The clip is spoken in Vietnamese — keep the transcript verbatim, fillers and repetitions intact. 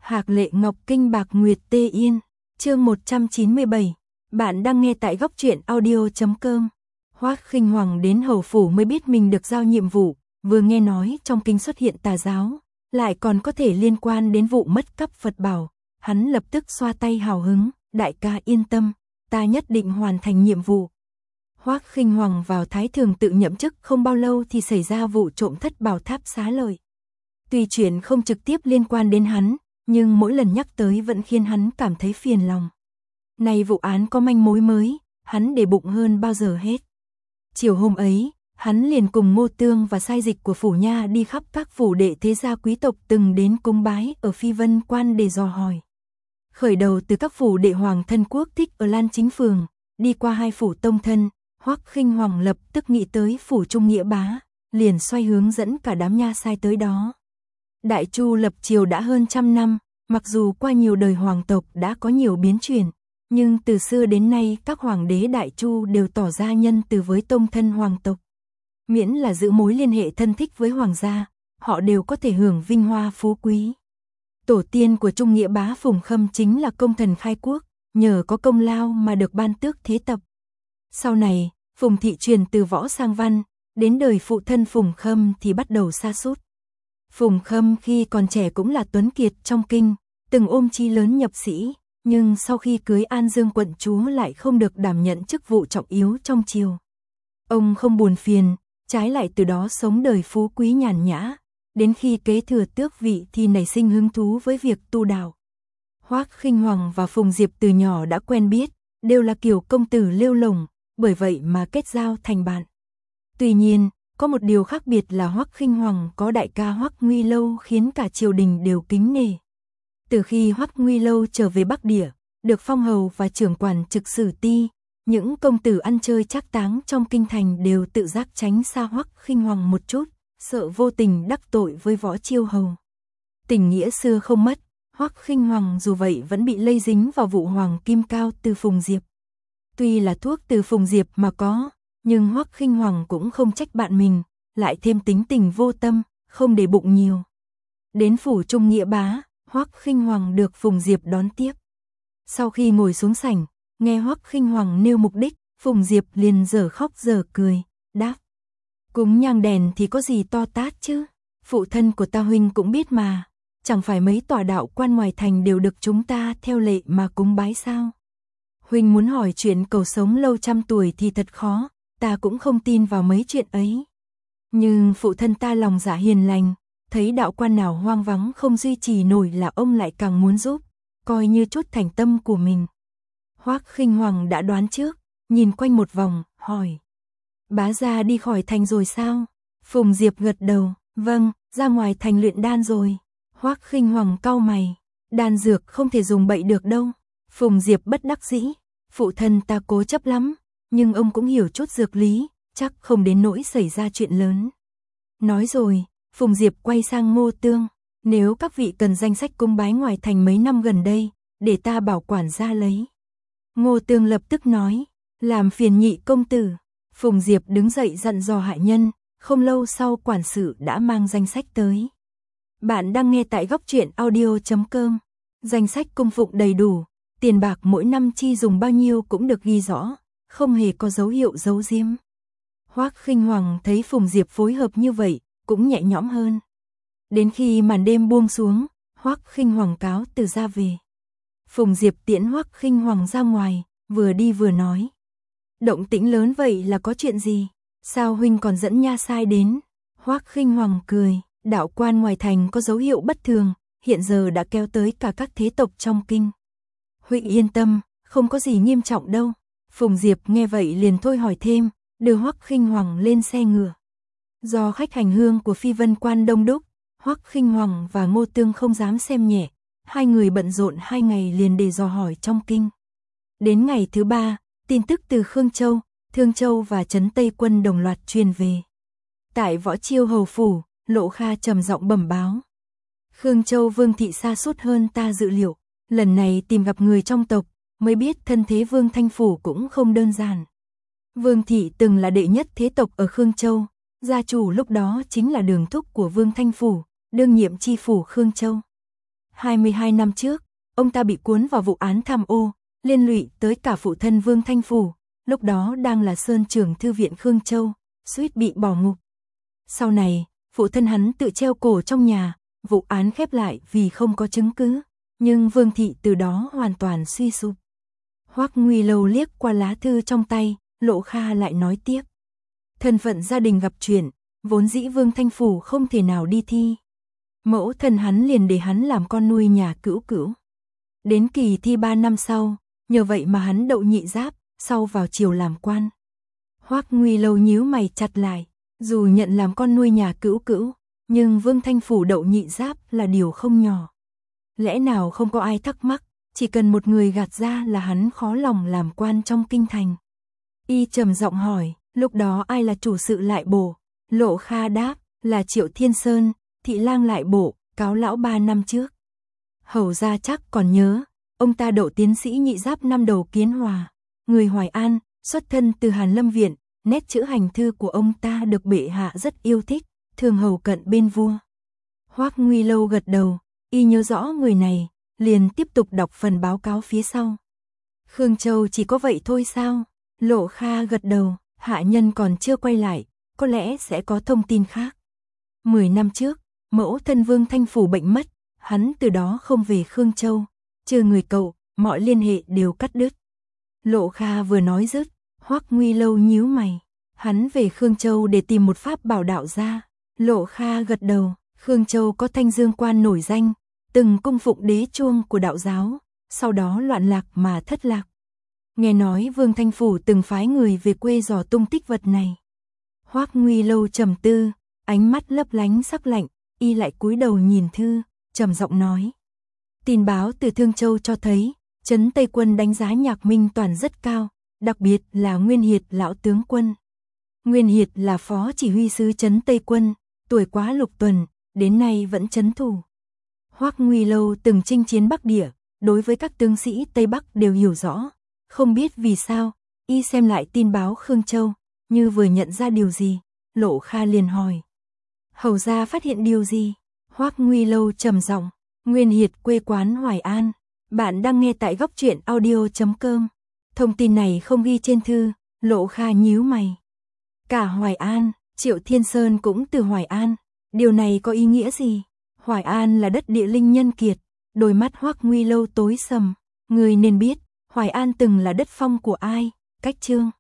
Hạc Lệ Ngọc Kinh Bạc Nguyệt Tê Yên, chương một trăm chín mươi bảy. Bạn đang nghe tại góc truyện audio chấm com. Hoắc Khinh Hoàng đến hầu phủ mới biết mình được giao nhiệm vụ, vừa nghe nói trong kinh xuất hiện tà giáo, lại còn có thể liên quan đến vụ mất cắp Phật bảo, hắn lập tức xoa tay hào hứng, đại ca yên tâm, ta nhất định hoàn thành nhiệm vụ. Hoắc Khinh Hoàng vào Thái Thường tự nhậm chức không bao lâu thì xảy ra vụ trộm thất bảo tháp xá lợi. Tuy chuyện không trực tiếp liên quan đến hắn, nhưng mỗi lần nhắc tới vẫn khiến hắn cảm thấy phiền lòng. Này vụ án có manh mối mới, hắn để bụng hơn bao giờ hết. Chiều hôm ấy, hắn liền cùng Ngô Tương và sai dịch của phủ nha đi khắp các phủ đệ thế gia quý tộc từng đến cúng bái ở Phi Vân Quan để dò hỏi. Khởi đầu từ các phủ đệ hoàng thân quốc thích ở Lan Chính Phường, đi qua hai phủ tông thân, Hoắc Khinh Hoàng lập tức nghĩ tới phủ Trung Nghĩa Bá, liền xoay hướng dẫn cả đám nha sai tới đó. Đại Chu lập triều đã hơn trăm năm, mặc dù qua nhiều đời hoàng tộc đã có nhiều biến chuyển, nhưng từ xưa đến nay các hoàng đế Đại Chu đều tỏ ra nhân từ với tông thân hoàng tộc. Miễn là giữ mối liên hệ thân thích với hoàng gia, họ đều có thể hưởng vinh hoa phú quý. Tổ tiên của Trung Nghĩa Bá Phùng Khâm chính là công thần khai quốc, nhờ có công lao mà được ban tước thế tập. Sau này, Phùng thị truyền từ võ sang văn, đến đời phụ thân Phùng Khâm thì bắt đầu sa sút. Phùng Khâm khi còn trẻ cũng là tuấn kiệt trong kinh, từng ôm chí lớn nhập sĩ, nhưng sau khi cưới An Dương quận chúa lại không được đảm nhận chức vụ trọng yếu trong triều. Ông không buồn phiền, trái lại từ đó sống đời phú quý nhàn nhã, đến khi kế thừa tước vị thì nảy sinh hứng thú với việc tu đạo. Hoắc Khinh Hoàng và Phùng Diệp từ nhỏ đã quen biết, đều là kiểu công tử lêu lổng, bởi vậy mà kết giao thành bạn. Tuy nhiên, có một điều khác biệt là Hoắc Khinh Hoàng có đại ca Hoắc Nguy Lâu khiến cả triều đình đều kính nể. Từ khi Hoắc Nguy Lâu trở về Bắc Địa, được phong hầu và trưởng quản trực sử ti, những công tử ăn chơi trác táng trong kinh thành đều tự giác tránh xa Hoắc Khinh Hoàng một chút, sợ vô tình đắc tội với Võ Chiêu hầu. Tình nghĩa xưa không mất, Hoắc Khinh Hoàng dù vậy vẫn bị lây dính vào vụ hoàng kim cao từ Phùng Diệp. Tuy là thuốc từ Phùng Diệp mà có, nhưng Hoắc Khinh Hoàng cũng không trách bạn mình, lại thêm tính tình vô tâm, không để bụng nhiều. Đến phủ Trung Nghĩa Bá, Hoắc Khinh Hoàng được Phùng Diệp đón tiếp. Sau khi ngồi xuống sảnh, nghe Hoắc Khinh Hoàng nêu mục đích, Phùng Diệp liền dở khóc dở cười, đáp: cúng nhang đèn thì có gì to tát chứ, phụ thân của ta huynh cũng biết mà, chẳng phải mấy tòa đạo quan ngoài thành đều được chúng ta theo lệ mà cúng bái sao? Huynh muốn hỏi chuyện cầu sống lâu trăm tuổi thì thật khó, ta cũng không tin vào mấy chuyện ấy. Nhưng phụ thân ta lòng dạ hiền lành, thấy đạo quan nào hoang vắng không duy trì nổi là ông lại càng muốn giúp, coi như chút thành tâm của mình. Hoắc Khinh Hoàng đã đoán trước, nhìn quanh một vòng, hỏi: bá gia đi khỏi thành rồi sao? Phùng Diệp gật đầu, vâng, ra ngoài thành luyện đan rồi. Hoắc Khinh Hoàng cau mày, đan dược không thể dùng bậy được đâu. Phùng Diệp bất đắc dĩ, phụ thân ta cố chấp lắm, nhưng ông cũng hiểu chút dược lý, chắc không đến nỗi xảy ra chuyện lớn. Nói rồi, Phùng Diệp quay sang Ngô Tương, nếu các vị cần danh sách cúng bái ngoài thành mấy năm gần đây, để ta bảo quản ra lấy. Ngô Tương lập tức nói, làm phiền nhị công tử. Phùng Diệp đứng dậy dặn dò hạ nhân, không lâu sau quản sự đã mang danh sách tới. Bạn đang nghe tại góc truyện audio chấm com. Danh sách cung phụng đầy đủ, tiền bạc mỗi năm chi dùng bao nhiêu cũng được ghi rõ, không hề có dấu hiệu giấu giếm. Hoắc Khinh Hoàng thấy Phùng Diệp phối hợp như vậy, cũng nhẹ nhõm hơn. Đến khi màn đêm buông xuống, Hoắc Khinh Hoàng cáo từ ra về. Phùng Diệp tiễn Hoắc Khinh Hoàng ra ngoài, vừa đi vừa nói: động tĩnh lớn vậy là có chuyện gì? Sao huynh còn dẫn nha sai đến? Hoắc Khinh Hoàng cười, đạo quan ngoài thành có dấu hiệu bất thường, hiện giờ đã kéo tới cả các thế tộc trong kinh. Huynh yên tâm, không có gì nghiêm trọng đâu. Phùng Diệp nghe vậy liền thôi hỏi thêm, đưa Hoắc Khinh Hoàng lên xe ngựa. Do khách hành hương của Phi Vân Quan đông đúc, Hoắc Khinh Hoàng và Ngô Tương không dám xem nhẹ, hai người bận rộn hai ngày liền để dò hỏi trong kinh. Đến ngày thứ ba, tin tức từ Khương Châu, Thương Châu và Trấn Tây Quân đồng loạt truyền về. Tại Võ Chiêu hầu phủ, Lộ Kha trầm giọng bẩm báo: Khương Châu Vương thị sa sút hơn ta dự liệu, lần này tìm gặp người trong tộc, mới biết thân thế Vương Thanh phủ cũng không đơn giản. Vương thị từng là đệ nhất thế tộc ở Khương Châu, gia chủ lúc đó chính là đường thúc của Vương Thanh phủ, đương nhiệm chi phủ Khương Châu. hai mươi hai năm trước, ông ta bị cuốn vào vụ án tham ô, liên lụy tới cả phụ thân Vương Thanh Phủ, lúc đó đang là Sơn trưởng thư viện Khương Châu, suýt bị bỏ ngục. Sau này, phụ thân hắn tự treo cổ trong nhà, vụ án khép lại vì không có chứng cứ, nhưng Vương thị từ đó hoàn toàn suy sụp. Hoắc Nguy Lâu liếc qua lá thư trong tay, Lộ Kha lại nói tiếp. Thân phận gia đình gặp chuyện, vốn dĩ Vương Thanh Phủ không thể nào đi thi. Mẫu thân hắn liền để hắn làm con nuôi nhà Cữu Cữu. Đến kỳ thi ba năm sau, nhờ vậy mà hắn đậu nhị giáp, sau vào triều làm quan. Hoắc Nguy Lâu nhíu mày chặt lại, dù nhận làm con nuôi nhà Cữu Cữu, nhưng Vương Thanh Phủ đậu nhị giáp là điều không nhỏ. Lẽ nào không có ai thắc mắc, chỉ cần một người gạt ra là hắn khó lòng làm quan trong kinh thành. Y trầm giọng hỏi, lúc đó ai là chủ sự lại bộ? Lộ Kha đáp, là Triệu Thiên Sơn, thị lang lại bộ, cáo lão ba năm trước. Hầu gia chắc còn nhớ, ông ta đậu tiến sĩ nhị giáp năm đầu Kiến Hòa, người Hoài An, xuất thân từ Hàn Lâm Viện, nét chữ hành thư của ông ta được bệ hạ rất yêu thích, thường hầu cận bên vua. Hoắc Nguy Lâu gật đầu, y nhớ rõ người này, liền tiếp tục đọc phần báo cáo phía sau. Khương Châu chỉ có vậy thôi sao? Lộ Kha gật đầu, hạ nhân còn chưa quay lại, có lẽ sẽ có thông tin khác. Mười năm trước, mẫu thân Vương Thanh Phủ bệnh mất, hắn từ đó không về Khương Châu, trừ người cậu, mọi liên hệ đều cắt đứt. Lộ Kha vừa nói dứt, Hoắc Nguy Lâu nhíu mày, hắn về Khương Châu để tìm một pháp bảo đạo gia. Lộ Kha gật đầu, Khương Châu có Thanh Dương Quan nổi danh, từng cung phụng đế chuông của đạo giáo, sau đó loạn lạc mà thất lạc. Nghe nói Vương Thanh Phủ từng phái người về quê dò tung tích vật này. Hoắc Nguy Lâu trầm tư, ánh mắt lấp lánh sắc lạnh, y lại cúi đầu nhìn thư, trầm giọng nói. Tin báo từ Thương Châu cho thấy, trấn Tây Quân đánh giá Nhạc Minh Toàn rất cao, đặc biệt là Nguyên Hiệt lão tướng quân. Nguyên Hiệt là phó chỉ huy sứ trấn Tây Quân, tuổi quá lục tuần, đến nay vẫn trấn thủ. Hoắc Nguy Lâu từng chinh chiến Bắc Địa, đối với các tướng sĩ Tây Bắc đều hiểu rõ, không biết vì sao, y xem lại tin báo Khương Châu, như vừa nhận ra điều gì, Lộ Kha liền hỏi. Hầu gia phát hiện điều gì? Hoắc Nguy Lâu trầm giọng, Nguyên Hiệt quê quán Hoài An. Bạn đang nghe tại góc truyện audio chấm com. Thông tin này không ghi trên thư, Lộ Kha nhíu mày. Cả Hoài An, Triệu Thiên Sơn cũng từ Hoài An, điều này có ý nghĩa gì? Hoài An là đất địa linh nhân kiệt, đôi mắt Hoắc Nguy Lâu tối sầm, người nên biết, Hoài An từng là đất phong của ai? Cách Trương.